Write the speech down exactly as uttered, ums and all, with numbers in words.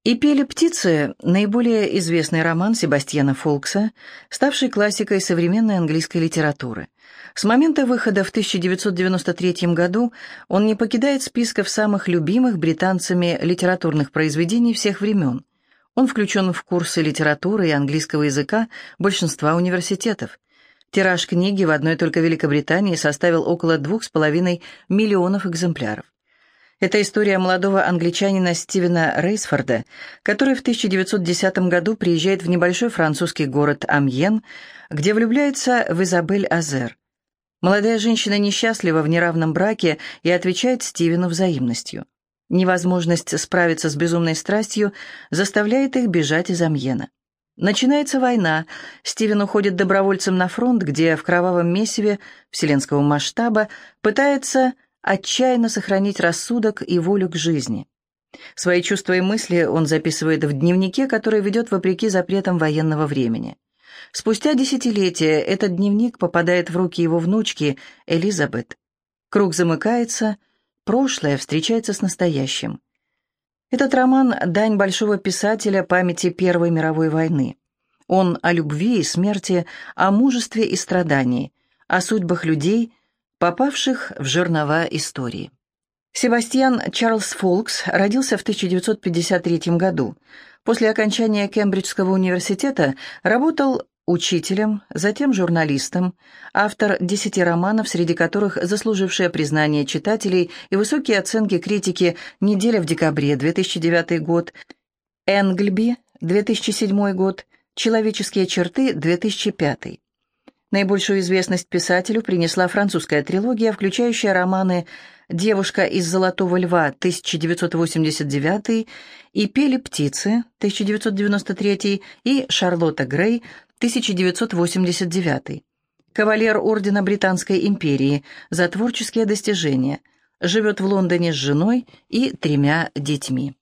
И пели птицы — наиболее известный роман Себастьяна Фолкса, ставший классикой современной английской литературы. С момента выхода в тысяча девятьсот девяносто третьем году он не покидает списков самых любимых британцами литературных произведений всех времен. Он включен в курсы литературы и английского языка большинства университетов. Тираж книги в одной только Великобритании составил около двух с половиной миллионов экземпляров. Это история молодого англичанина Стивена Рейсфорда, который в тысяча девятьсот десятом году приезжает в небольшой французский город Амьен, где влюбляется в Изабель Азер. Молодая женщина несчастлива в неравном браке и отвечает Стивену взаимностью. Невозможность справиться с безумной страстью заставляет их бежать из Амьена. Начинается война. Стивен уходит добровольцем на фронт, где в кровавом месиве вселенского масштаба пытается отчаянно сохранить рассудок и волю к жизни. Свои чувства и мысли он записывает в дневнике, который ведет вопреки запретам военного времени. Спустя десятилетия этот дневник попадает в руки его внучки Элизабет. Круг замыкается, прошлое встречается с настоящим. Этот роман – дань большого писателя памяти Первой мировой войны. Он о любви и смерти, о мужестве и страдании, о судьбах людей, попавших в жернова истории. Себастьян Чарльз Фолкс родился в тысяча девятьсот пятьдесят третьем году. После окончания Кембриджского университета работал учителем, затем журналистом, автор десяти романов, среди которых заслужившее признание читателей и высокие оценки критики «Неделя в декабре» две тысячи девятый год, «Энглби» две тысячи седьмой год, «Человеческие черты» две тысячи пятый. Наибольшую известность писателю принесла французская трилогия, включающая романы «Девушка из Золотого Льва» тысяча девятьсот восемьдесят девятый и «Пели птицы» тысяча девятьсот девяносто третий и «Шарлотта Грей» тысяча девятьсот восемьдесят девятый. Кавалер Ордена Британской империи за творческие достижения. Живет в Лондоне с женой и тремя детьми.